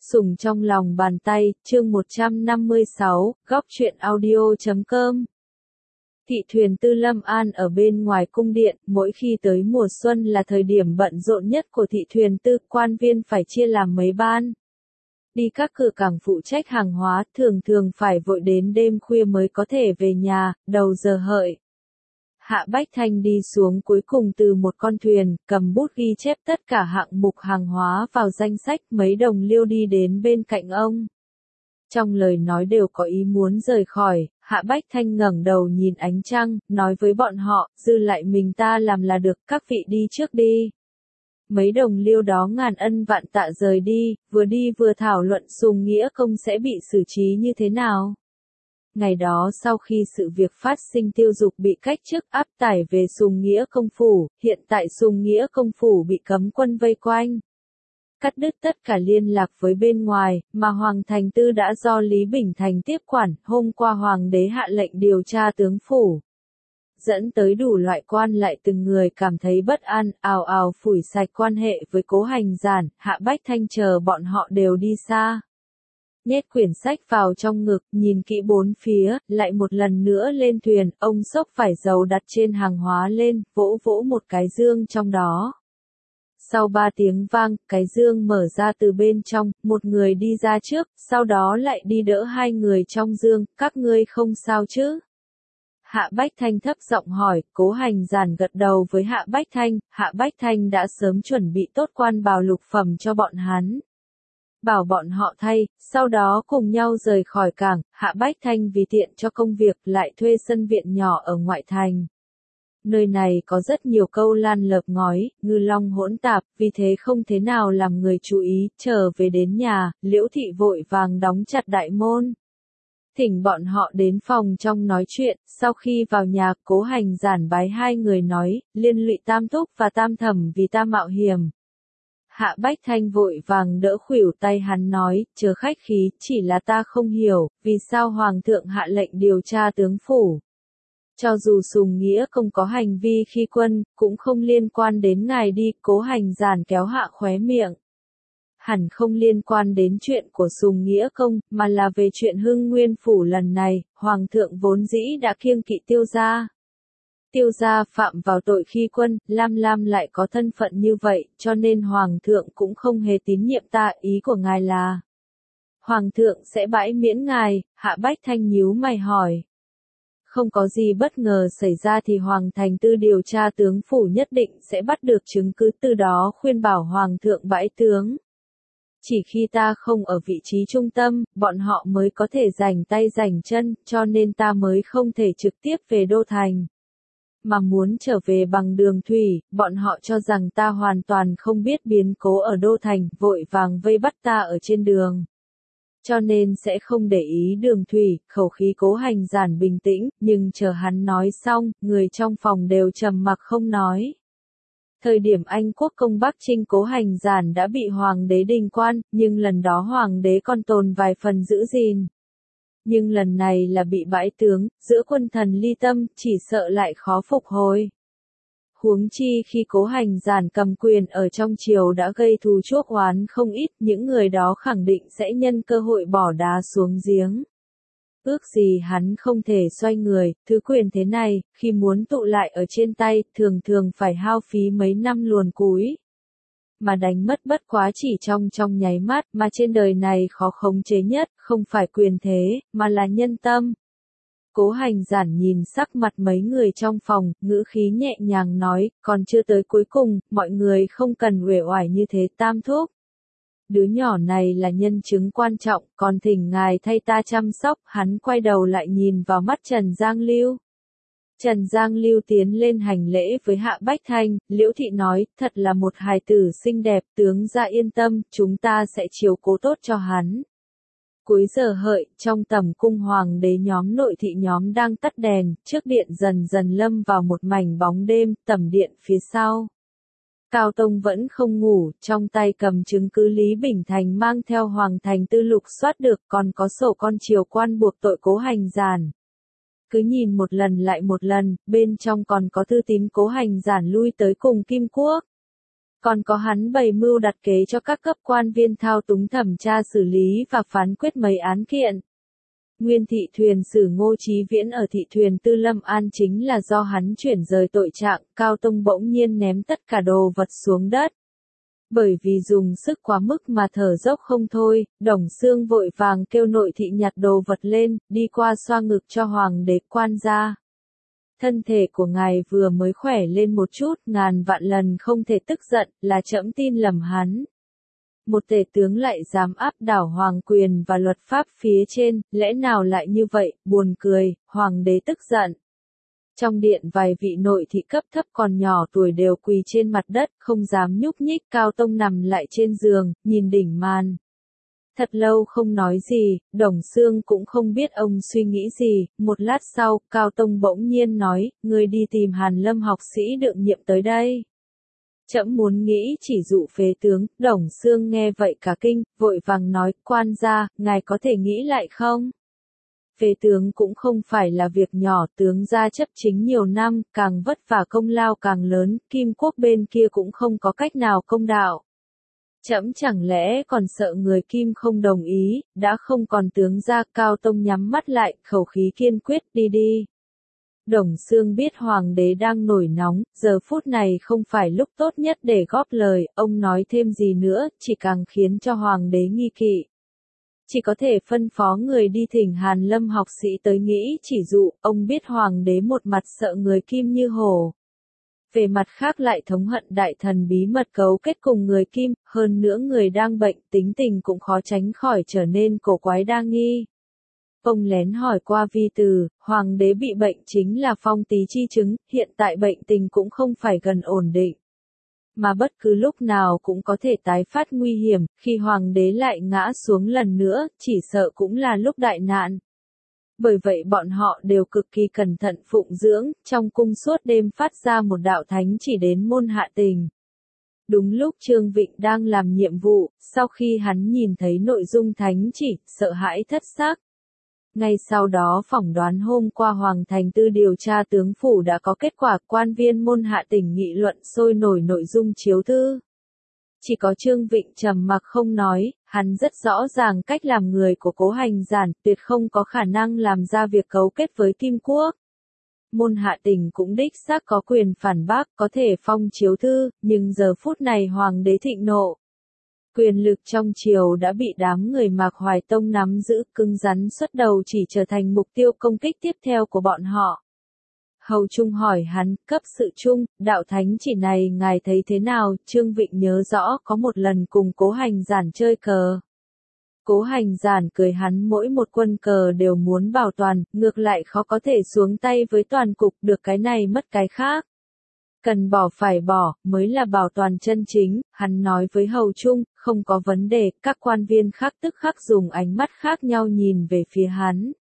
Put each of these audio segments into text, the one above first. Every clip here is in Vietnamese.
Sủng trong lòng bàn tay, chương 156, góc truyện audio.com. Thị thuyền Tư Lâm An ở bên ngoài cung điện, mỗi khi tới mùa xuân là thời điểm bận rộn nhất của thị thuyền Tư, quan viên phải chia làm mấy ban. Đi các cửa cảng phụ trách hàng hóa, thường phải vội đến đêm khuya mới có thể về nhà, đầu giờ hợi. Hạ Bách Thanh đi xuống cuối cùng từ một con thuyền, cầm bút ghi chép tất cả hạng mục hàng hóa vào danh sách, mấy đồng liêu đi đến bên cạnh ông. Trong lời nói đều có ý muốn rời khỏi, Hạ Bách Thanh ngẩng đầu nhìn ánh trăng, nói với bọn họ, dư lại mình ta làm là được, các vị đi trước đi. Mấy đồng liêu đó ngàn ân vạn tạ rời đi vừa thảo luận Sùng Nghĩa Công sẽ bị xử trí như thế nào. Ngày đó sau khi sự việc phát sinh Tiêu Dục bị cách chức áp tải về Sùng Nghĩa Công phủ, hiện tại Sùng Nghĩa Công phủ bị cấm quân vây quanh. Cắt đứt tất cả liên lạc với bên ngoài, mà Hoàng Thành Tư đã do Lý Bình Thành tiếp quản, hôm qua Hoàng đế hạ lệnh điều tra tướng phủ. Dẫn tới đủ loại quan lại từng người cảm thấy bất an, ào ào phủi sạch quan hệ với Cố Hành Giản, Hạ Bách Thanh chờ bọn họ đều đi xa. Nhét quyển sách vào trong ngực, nhìn kỹ bốn phía, lại một lần nữa lên thuyền, ông xốc vải dầu đặt trên hàng hóa lên, vỗ vỗ một cái dương trong đó. Sau 3 tiếng vang, cái dương mở ra từ bên trong, một người đi ra trước, sau đó lại đi đỡ hai người trong dương, các ngươi không sao chứ? Hạ Bách Thanh thấp giọng hỏi, Cố Hành Giản gật đầu với Hạ Bách Thanh, Hạ Bách Thanh đã sớm chuẩn bị tốt quan bào lục phẩm cho bọn hắn. Bảo bọn họ thay, sau đó cùng nhau rời khỏi cảng, Hạ Bách Thanh vì tiện cho công việc lại thuê sân viện nhỏ ở ngoại thành. Nơi này có rất nhiều câu lan lợp ngói, ngư long hỗn tạp, vì thế không thế nào làm người chú ý, trở về đến nhà, Liễu Thị vội vàng đóng chặt đại môn. Thỉnh bọn họ đến phòng trong nói chuyện, sau khi vào nhà, Cố Hành Giản bái hai người nói, liên lụy Tam Thúc và Tam Thẩm vì ta mạo hiểm. Hạ Bách Thanh vội vàng đỡ khuỷu tay hắn nói, chớ khách khí, chỉ là ta không hiểu, vì sao Hoàng thượng hạ lệnh điều tra tướng phủ. Cho dù Sùng Nghĩa Công có hành vi khi quân, cũng không liên quan đến ngài đi, Cố Hành Giản kéo hạ khóe miệng. Hẳn không liên quan đến chuyện của Sùng Nghĩa Công, mà là về chuyện Hưng Nguyên phủ lần này, Hoàng thượng vốn dĩ đã kiêng kỵ Tiêu gia. Tiêu gia phạm vào tội khi quân, Lam lại có thân phận như vậy, cho nên Hoàng thượng cũng không hề tín nhiệm ta, ý của ngài là Hoàng thượng sẽ bãi miễn ngài, Hạ Bách Thanh nhíu mày hỏi. Không có gì bất ngờ xảy ra thì Hoàng Thành Tư điều tra tướng phủ nhất định sẽ bắt được chứng cứ, từ đó khuyên bảo Hoàng thượng bãi tướng. Chỉ khi ta không ở vị trí trung tâm, bọn họ mới có thể rảnh tay rảnh chân, cho nên ta mới không thể trực tiếp về Đô Thành. Mà muốn trở về bằng đường thủy, bọn họ cho rằng ta hoàn toàn không biết biến cố ở Đô Thành, vội vàng vây bắt ta ở trên đường. Cho nên sẽ không để ý đường thủy, khẩu khí Cố Hành Giản bình tĩnh, nhưng chờ hắn nói xong, người trong phòng đều trầm mặc không nói. Thời điểm Anh quốc công Bắc Trinh, Cố Hành Giản đã bị Hoàng đế đình quan, nhưng lần đó Hoàng đế còn tồn vài phần giữ gìn. Nhưng lần này là bị bãi tướng, giữa quân thần ly tâm, chỉ sợ lại khó phục hồi. Huống chi khi Cố Hành Giản cầm quyền ở trong triều đã gây thù chuốc oán không ít, những người đó khẳng định sẽ nhân cơ hội bỏ đá xuống giếng. Ước gì hắn không thể xoay người, thứ quyền thế này, khi muốn tụ lại ở trên tay, thường phải hao phí mấy năm luồn cúi. Mà đánh mất bất quá chỉ trong nháy mắt, mà trên đời này khó khống chế nhất, không phải quyền thế, mà là nhân tâm. Cố Hành Giản nhìn sắc mặt mấy người trong phòng, ngữ khí nhẹ nhàng nói, còn chưa tới cuối cùng, mọi người không cần uể oải như thế, Tam Thúc. Đứa nhỏ này là nhân chứng quan trọng, còn thỉnh ngài thay ta chăm sóc, hắn quay đầu lại nhìn vào mắt Trần Giang Lưu. Trần Giang Lưu tiến lên hành lễ với Hạ Bách Thanh, Liễu Thị nói, thật là một hài tử xinh đẹp, tướng gia yên tâm, chúng ta sẽ chiếu cố tốt cho hắn. Cuối giờ hợi, trong tầm cung Hoàng đế nhóm nội thị nhóm đang tắt đèn, trước điện dần dần lâm vào một mảnh bóng đêm, tầm điện phía sau. Cao Tông vẫn không ngủ, trong tay cầm chứng cứ Lý Bình Thành mang theo Hoàng Thành Tư lục soát được, còn có sổ con triều quan buộc tội Cố Hành Giản. Cứ nhìn một lần lại một lần, bên trong còn có thư tín Cố Hành Giản lui tới cùng Kim Quốc. Còn có hắn bày mưu đặt kế cho các cấp quan viên thao túng thẩm tra xử lý và phán quyết mấy án kiện. Nguyên thị thuyền sử Ngô Chí Viễn ở thị thuyền Tư Lâm An chính là do hắn chuyển rời tội trạng, Cao Tông bỗng nhiên ném tất cả đồ vật xuống đất. Bởi vì dùng sức quá mức mà thở dốc không thôi, Đồng Xương vội vàng kêu nội thị nhặt đồ vật lên, đi qua xoa ngực cho hoàng đế. Quan gia, thân thể của ngài vừa mới khỏe lên một chút, ngàn vạn lần không thể tức giận, là trẫm tin lầm hắn. Một tể tướng lại dám áp đảo hoàng quyền và luật pháp phía trên, lẽ nào lại như vậy, buồn cười, hoàng đế tức giận. Trong điện vài vị nội thị cấp thấp còn nhỏ tuổi đều quỳ trên mặt đất, không dám nhúc nhích. Cao Tông nằm lại trên giường, nhìn đỉnh màn. Thật lâu không nói gì, Đồng Xương cũng không biết ông suy nghĩ gì. Một lát sau, Cao Tông bỗng nhiên nói, ngươi đi tìm Hàn Lâm học sĩ đương nhiệm tới đây. Trẫm muốn nghĩ chỉ dụ phế tướng. Đồng Xương nghe vậy cả kinh, vội vàng nói, quan gia, ngài có thể nghĩ lại không? Phế tướng cũng không phải là việc nhỏ, tướng gia chấp chính nhiều năm, càng vất vả công lao càng lớn, Kim Quốc bên kia cũng không có cách nào công đạo. Trẫm chẳng lẽ còn sợ người Kim không đồng ý, đã không còn tướng gia. Cao Tông nhắm mắt lại, khẩu khí kiên quyết, đi đi. Đồng Xương biết hoàng đế đang nổi nóng, giờ phút này không phải lúc tốt nhất để góp lời, ông nói thêm gì nữa, chỉ càng khiến cho hoàng đế nghi kỵ. Chỉ có thể phân phó người đi thỉnh Hàn Lâm học sĩ tới nghĩ chỉ dụ, ông biết hoàng đế một mặt sợ người Kim như hổ. Về mặt khác lại thống hận đại thần bí mật cấu kết cùng người Kim, hơn nữa người đang bệnh, tính tình cũng khó tránh khỏi trở nên cổ quái đa nghi. Ông lén hỏi qua vi từ, hoàng đế bị bệnh chính là phong tí chi chứng, hiện tại bệnh tình cũng không phải gần ổn định. Mà bất cứ lúc nào cũng có thể tái phát nguy hiểm, khi hoàng đế lại ngã xuống lần nữa, chỉ sợ cũng là lúc đại nạn. Bởi vậy bọn họ đều cực kỳ cẩn thận phụng dưỡng, trong cung suốt đêm phát ra một đạo thánh chỉ đến môn Hạ Tình. Đúng lúc Trương Vịnh đang làm nhiệm vụ, sau khi hắn nhìn thấy nội dung thánh chỉ, sợ hãi thất xác. Ngay sau đó phỏng đoán hôm qua Hoàng Thành Tư điều tra tướng phủ đã có kết quả, quan viên môn Hạ Tỉnh nghị luận sôi nổi nội dung chiếu thư. Chỉ có Trương Vịnh trầm mặc không nói, hắn rất rõ ràng cách làm người của Cố Hành Giản, tuyệt không có khả năng làm ra việc cấu kết với Kim Quốc. Môn Hạ Tỉnh cũng đích xác có quyền phản bác, có thể phong chiếu thư, nhưng giờ phút này Hoàng đế thịnh nộ. Quyền lực trong triều đã bị đám người Mạc Hoài Tông nắm giữ, cứng rắn xuất đầu chỉ trở thành mục tiêu công kích tiếp theo của bọn họ. Hầu Trung hỏi hắn, cấp sự trung, đạo thánh chỉ này ngài thấy thế nào? Trương Vịnh nhớ rõ có một lần cùng Cố Hành Giản chơi cờ. Cố Hành Giản cười hắn mỗi một quân cờ đều muốn bảo toàn, ngược lại khó có thể xuống tay với toàn cục, được cái này mất cái khác. Cần bỏ phải bỏ, mới là bảo toàn chân chính, hắn nói với Hầu Trung, không có vấn đề, các quan viên khác tức khắc dùng ánh mắt khác nhau nhìn về phía hắn.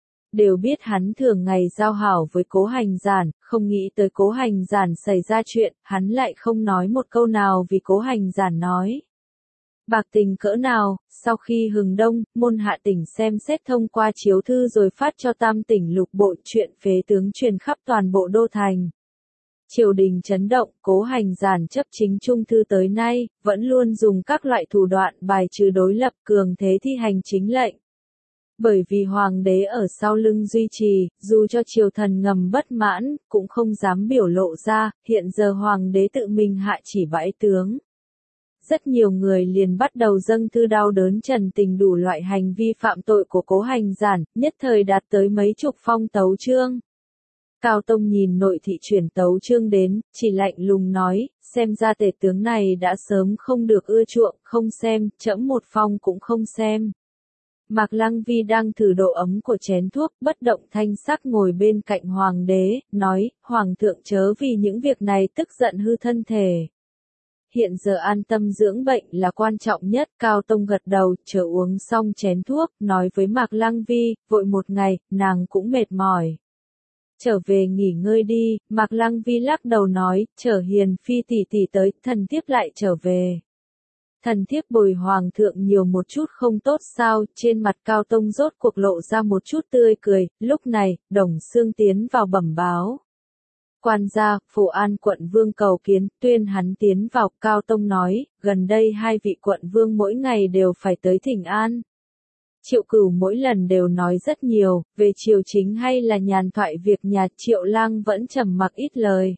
Đều biết hắn thường ngày giao hảo với Cố Hành Giản, không nghĩ tới Cố Hành Giản xảy ra chuyện, hắn lại không nói một câu nào vì Cố Hành Giản nói. Bạc tình cỡ nào, sau khi hừng đông, môn Hạ Tỉnh xem xét thông qua chiếu thư rồi phát cho Tam Tỉnh lục bộ, chuyện phế tướng truyền khắp toàn bộ đô thành. Triều đình chấn động, Cố Hành Giản chấp chính trung thư tới nay, vẫn luôn dùng các loại thủ đoạn bài trừ đối lập, cường thế thi hành chính lệnh. Bởi vì hoàng đế ở sau lưng duy trì, dù cho triều thần ngầm bất mãn, cũng không dám biểu lộ ra, hiện giờ hoàng đế tự mình hạ chỉ bãi tướng. Rất nhiều người liền bắt đầu dâng thư đau đớn trần tình đủ loại hành vi phạm tội của Cố Hành Giản, nhất thời đạt tới mấy chục phong tấu chương. Cao Tông nhìn nội thị chuyển tấu chương đến, chỉ lạnh lùng nói, xem ra tể tướng này đã sớm không được ưa chuộng, không xem, trẫm một phong cũng không xem. Mạc Lăng Vi đang thử độ ấm của chén thuốc, bất động thanh sắc ngồi bên cạnh hoàng đế, nói, hoàng thượng chớ vì những việc này tức giận hư thân thể. Hiện giờ an tâm dưỡng bệnh là quan trọng nhất. Cao Tông gật đầu, chờ uống xong chén thuốc, nói với Mạc Lăng Vi, vội một ngày, nàng cũng mệt mỏi. Trở về nghỉ ngơi đi. Mạc Lăng Vi lắc đầu nói, chờ Hiền Phi tỷ tỷ tới, thần thiếp lại trở về. Thần thiếp bồi hoàng thượng nhiều một chút không tốt sao? Trên mặt Cao Tông rốt cuộc lộ ra một chút tươi cười. Lúc này, Đồng Xương tiến vào bẩm báo. Quan gia, Phổ An quận vương cầu kiến, tuyên hắn tiến vào. Cao Tông nói, gần đây hai vị quận vương mỗi ngày đều phải tới thỉnh an. Triệu Cửu mỗi lần đều nói rất nhiều, về triều chính hay là nhàn thoại việc nhà. Triệu Lang vẫn trầm mặc ít lời.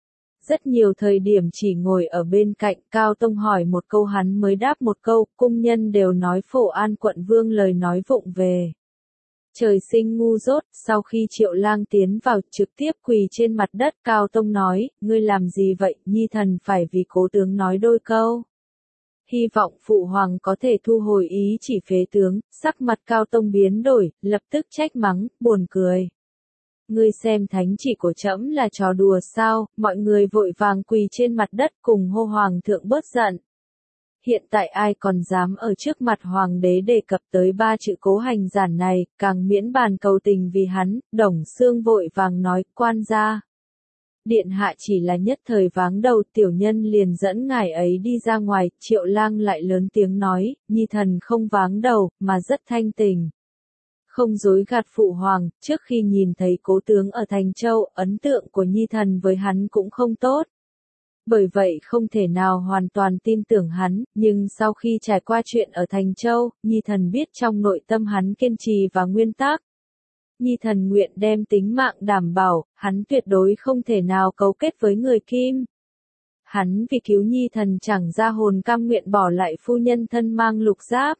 Rất nhiều thời điểm chỉ ngồi ở bên cạnh, Cao Tông hỏi một câu hắn mới đáp một câu, cung nhân đều nói Phổ An quận vương lời nói vụng về. Trời sinh ngu dốt, sau khi Triệu Lang tiến vào trực tiếp quỳ trên mặt đất, Cao Tông nói, ngươi làm gì vậy, nhi thần phải vì cố tướng nói đôi câu. Hy vọng phụ hoàng có thể thu hồi ý chỉ phế tướng. Sắc mặt Cao Tông biến đổi, lập tức trách mắng, buồn cười. Ngươi xem thánh chỉ của trẫm là trò đùa sao? Mọi người vội vàng quỳ trên mặt đất cùng hô hoàng thượng bớt giận. Hiện tại ai còn dám ở trước mặt hoàng đế đề cập tới ba chữ cố hành giản này, càng miễn bàn cầu tình vì hắn. Đồng Xương vội vàng nói, quan gia. Điện hạ chỉ là nhất thời váng đầu, tiểu nhân liền dẫn ngài ấy đi ra ngoài. Triệu Lang lại lớn tiếng nói, nhi thần không váng đầu, mà rất thanh tình. Không dối gạt phụ hoàng, trước khi nhìn thấy cố tướng ở Thành Châu, ấn tượng của nhi thần với hắn cũng không tốt. Bởi vậy không thể nào hoàn toàn tin tưởng hắn, nhưng sau khi trải qua chuyện ở Thành Châu, nhi thần biết trong nội tâm hắn kiên trì và nguyên tắc. Nhi thần nguyện đem tính mạng đảm bảo, hắn tuyệt đối không thể nào cấu kết với người Kim. Hắn vì cứu nhi thần chẳng ra hồn cam nguyện bỏ lại phu nhân thân mang lục giáp.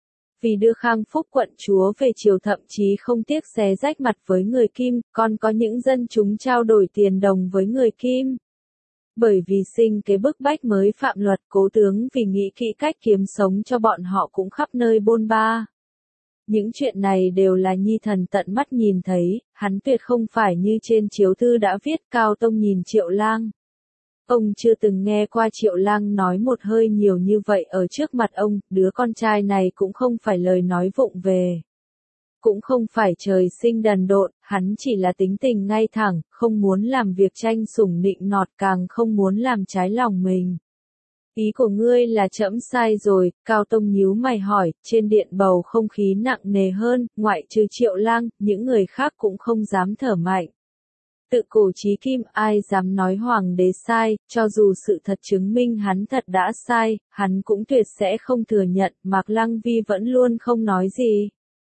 Vì đưa Khang Phúc quận chúa về triều thậm chí không tiếc xé rách mặt với người Kim, còn có những dân chúng trao đổi tiền đồng với người Kim. Bởi vì sinh kế bức bách mới phạm luật, cố tướng vì nghĩ kỹ cách kiếm sống cho bọn họ cũng khắp nơi bôn ba. Những chuyện này đều là nhi thần tận mắt nhìn thấy, hắn tuyệt không phải như trên chiếu thư đã viết. Cao Tông nhìn Triệu Lang. Ông chưa từng nghe qua Triệu Lang nói một hơi nhiều như vậy ở trước mặt ông, đứa con trai này cũng không phải lời nói vụng về. Cũng không phải trời sinh đần độn, hắn chỉ là tính tình ngay thẳng, không muốn làm việc tranh sủng nịnh nọt, càng không muốn làm trái lòng mình. Ý của ngươi là trẫm sai rồi. Cao Tông nhíu mày hỏi. Trên điện bầu không khí nặng nề hơn, ngoại trừ Triệu Lang, những người khác cũng không dám thở mạnh. Tự cổ chí kim, ai dám nói hoàng đế sai, cho dù sự thật chứng minh hắn thật đã sai, hắn cũng tuyệt sẽ không thừa nhận. Mạc Lăng Vi vẫn luôn không nói gì.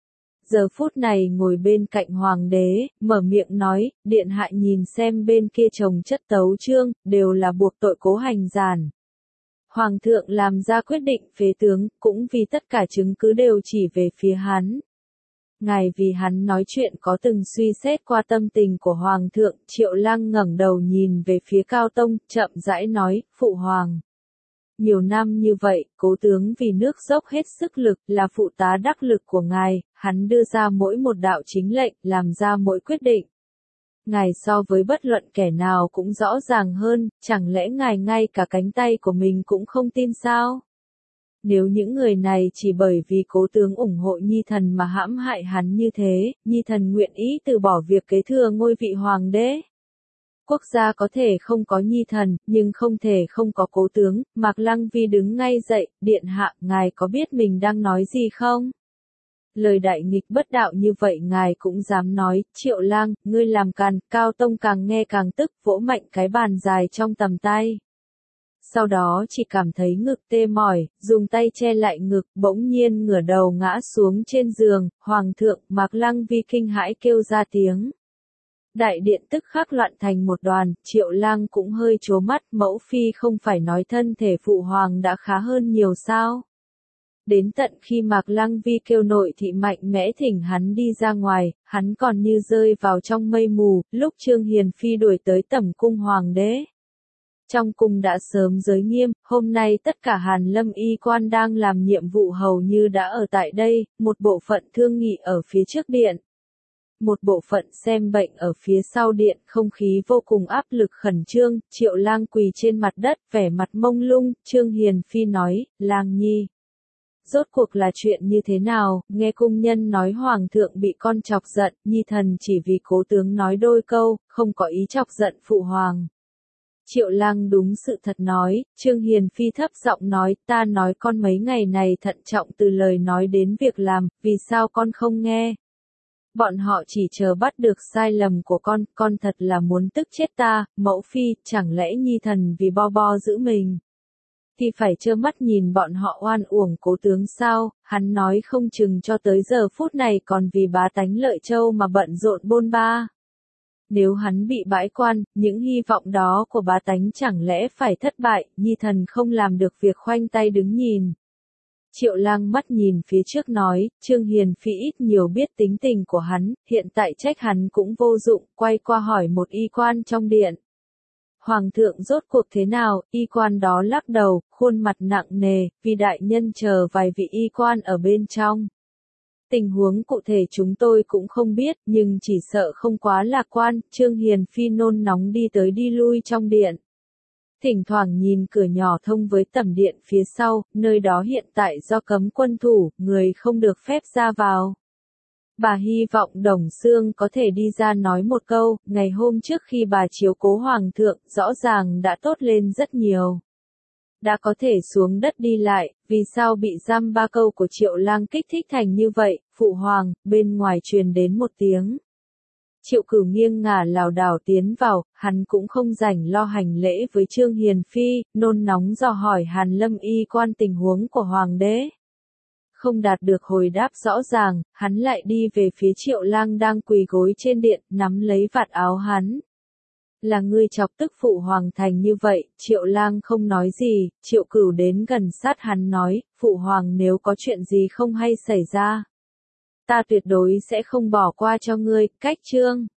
Giờ phút này ngồi bên cạnh hoàng đế, mở miệng nói, điện hạ nhìn xem bên kia chồng chất tấu chương, đều là buộc tội cố hành giản. Hoàng thượng làm ra quyết định phế tướng, cũng vì tất cả chứng cứ đều chỉ về phía hắn. Ngài vì hắn nói chuyện có từng suy xét qua tâm tình của hoàng thượng. Triệu Lang ngẩng đầu nhìn về phía Cao Tông, chậm rãi nói, phụ hoàng. Nhiều năm như vậy, cố tướng vì nước dốc hết sức lực, là phụ tá đắc lực của ngài, hắn đưa ra mỗi một đạo chính lệnh, làm ra mỗi quyết định. Ngài so với bất luận kẻ nào cũng rõ ràng hơn, chẳng lẽ ngài ngay cả cánh tay của mình cũng không tin sao? Nếu những người này chỉ bởi vì cố tướng ủng hộ nhi thần mà hãm hại hắn như thế, nhi thần nguyện ý từ bỏ việc kế thừa ngôi vị hoàng đế. Quốc gia có thể không có nhi thần, nhưng không thể không có cố tướng. Mạc Lăng Vi đứng ngay dậy, điện hạ, ngài có biết mình đang nói gì không? Lời đại nghịch bất đạo như vậy ngài cũng dám nói. Triệu Lang, ngươi làm càn. Cao Tông càng nghe càng tức, vỗ mạnh cái bàn dài trong tầm tay. Sau đó chỉ cảm thấy ngực tê mỏi, dùng tay che lại ngực, bỗng nhiên ngửa đầu ngã xuống trên giường. Hoàng thượng, Mạc Lăng Vi kinh hãi kêu ra tiếng. Đại điện tức khắc loạn thành một đoàn. Triệu Lang cũng hơi trố mắt, mẫu phi không phải nói thân thể phụ hoàng đã khá hơn nhiều sao? Đến tận khi Mạc Lăng Vi kêu nội thị mạnh mẽ thỉnh hắn đi ra ngoài, hắn còn như rơi vào trong mây mù. Lúc Trương Hiền Phi đuổi tới tẩm cung hoàng đế, trong cung đã sớm giới nghiêm. Hôm nay tất cả Hàn Lâm y quan đang làm nhiệm vụ hầu như đã ở tại đây, một bộ phận thương nghị ở phía trước điện. Một bộ phận xem bệnh ở phía sau điện. Không khí vô cùng áp lực khẩn trương. Triệu Lang quỳ trên mặt đất, vẻ mặt mông lung. Trương Hiền Phi nói, Lang nhi, rốt cuộc là chuyện như thế nào? Nghe cung nhân nói hoàng thượng bị con chọc giận, nhi thần chỉ vì cố tướng nói đôi câu, không có ý chọc giận phụ hoàng. Triệu Lang đúng sự thật nói. Trương Hiền Phi thấp giọng nói, ta nói con mấy ngày này thận trọng từ lời nói đến việc làm, vì sao con không nghe? Bọn họ chỉ chờ bắt được sai lầm của con thật là muốn tức chết ta, mẫu phi, chẳng lẽ nhi thần vì bo giữ mình thì phải trơ mắt nhìn bọn họ oan uổng cố tướng sao, hắn nói không chừng cho tới giờ phút này còn vì bá tánh Lợi Châu mà bận rộn bôn ba. Nếu hắn bị bãi quan, những hy vọng đó của bá tánh chẳng lẽ phải thất bại, nhi thần không làm được việc khoanh tay đứng nhìn. Triệu Lang mắt nhìn phía trước nói, Trương Hiền Phi ít nhiều biết tính tình của hắn, hiện tại trách hắn cũng vô dụng, quay qua hỏi một y quan trong điện. Hoàng thượng rốt cuộc thế nào, y quan đó lắc đầu, khuôn mặt nặng nề, vì đại nhân chờ vài vị y quan ở bên trong. Tình huống cụ thể chúng tôi cũng không biết, nhưng chỉ sợ không quá lạc quan, Trương Hiền Phi nôn nóng đi tới đi lui trong điện. Thỉnh thoảng nhìn cửa nhỏ thông với tẩm điện phía sau, nơi đó hiện tại do cấm quân thủ, người không được phép ra vào. Bà hy vọng Đồng Xương có thể đi ra nói một câu, ngày hôm trước khi bà chiếu cố hoàng thượng, rõ ràng đã tốt lên rất nhiều. Đã có thể xuống đất đi lại, vì sao bị giam ba câu của Triệu Lang kích thích thành như vậy, phụ hoàng, bên ngoài truyền đến một tiếng. Triệu Cửu nghiêng ngả lảo đảo tiến vào, hắn cũng không rảnh lo hành lễ với Trương Hiền Phi, nôn nóng dò hỏi Hàn Lâm y quan tình huống của hoàng đế. Không đạt được hồi đáp rõ ràng, hắn lại đi về phía Triệu Lang đang quỳ gối trên điện, nắm lấy vạt áo hắn. Là ngươi chọc tức phụ hoàng thành như vậy, Triệu Lang không nói gì, Triệu Cửu đến gần sát hắn nói, phụ hoàng nếu có chuyện gì không hay xảy ra. Ta tuyệt đối sẽ không bỏ qua cho ngươi, cách Trương